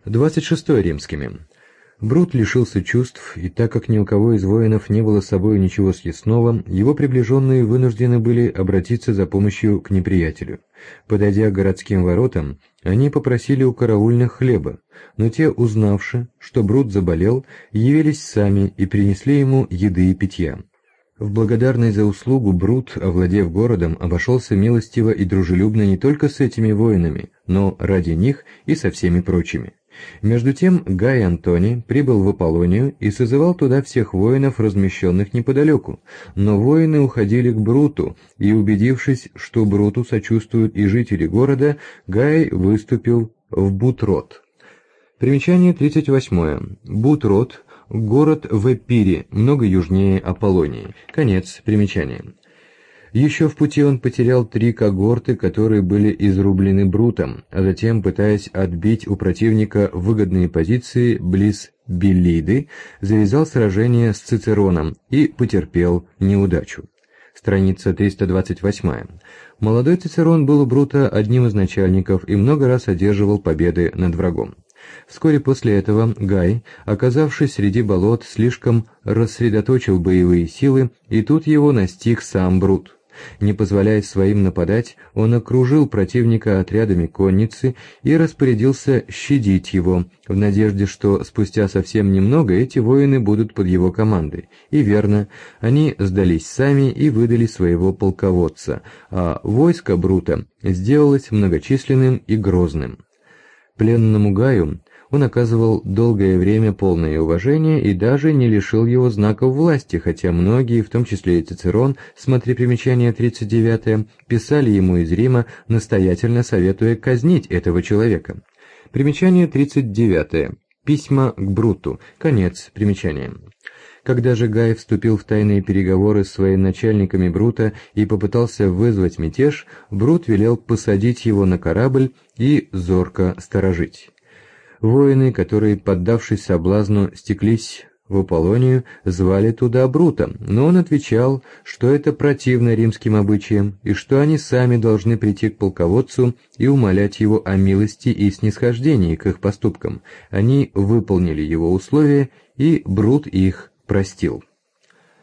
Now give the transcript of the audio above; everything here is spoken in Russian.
26 римскими. Брут лишился чувств, и так как ни у кого из воинов не было с собой ничего съестного, его приближенные вынуждены были обратиться за помощью к неприятелю. Подойдя к городским воротам, они попросили у караульных хлеба, но те, узнавши, что Брут заболел, явились сами и принесли ему еды и питья. В благодарность за услугу Брут, овладев городом, обошелся милостиво и дружелюбно не только с этими воинами, но ради них и со всеми прочими. Между тем Гай Антоний прибыл в Аполлонию и созывал туда всех воинов, размещенных неподалеку, но воины уходили к Бруту, и, убедившись, что Бруту сочувствуют и жители города, Гай выступил в Бутрот. Примечание 38. Бутрот – город в Эпире, много южнее Аполлонии. Конец примечания. Еще в пути он потерял 3 когорты, которые были изрублены Брутом, а затем, пытаясь отбить у противника выгодные позиции близ Беллиды, завязал сражение с Цицероном и потерпел неудачу. Страница 328. Молодой Цицерон был у Брута одним из начальников и много раз одерживал победы над врагом. Вскоре после этого Гай, оказавшись среди болот, слишком рассредоточил боевые силы, и тут его настиг сам Брут. Не позволяя своим нападать, он окружил противника отрядами конницы и распорядился щадить его, в надежде, что спустя совсем немного эти воины будут под его командой. И верно, они сдались сами и выдали своего полководца, а войско Брута сделалось многочисленным и грозным. Пленному Гаю он оказывал долгое время полное уважение и даже не лишил его знаков власти, хотя многие, в том числе и Цицерон, смотри примечание 39, писали ему из Рима, настоятельно советуя казнить этого человека. Примечание 39. Письма к Бруту. Конец примечания. Когда же Гай вступил в тайные переговоры с своими начальниками Брута и попытался вызвать мятеж, Брут велел посадить его на корабль и зорко сторожить. Воины, которые, поддавшись соблазну, стеклись в Аполлонию, звали туда Брута, но он отвечал, что это противно римским обычаям, и что они сами должны прийти к полководцу и умолять его о милости и снисхождении к их поступкам. Они выполнили его условия, и Брут их простил.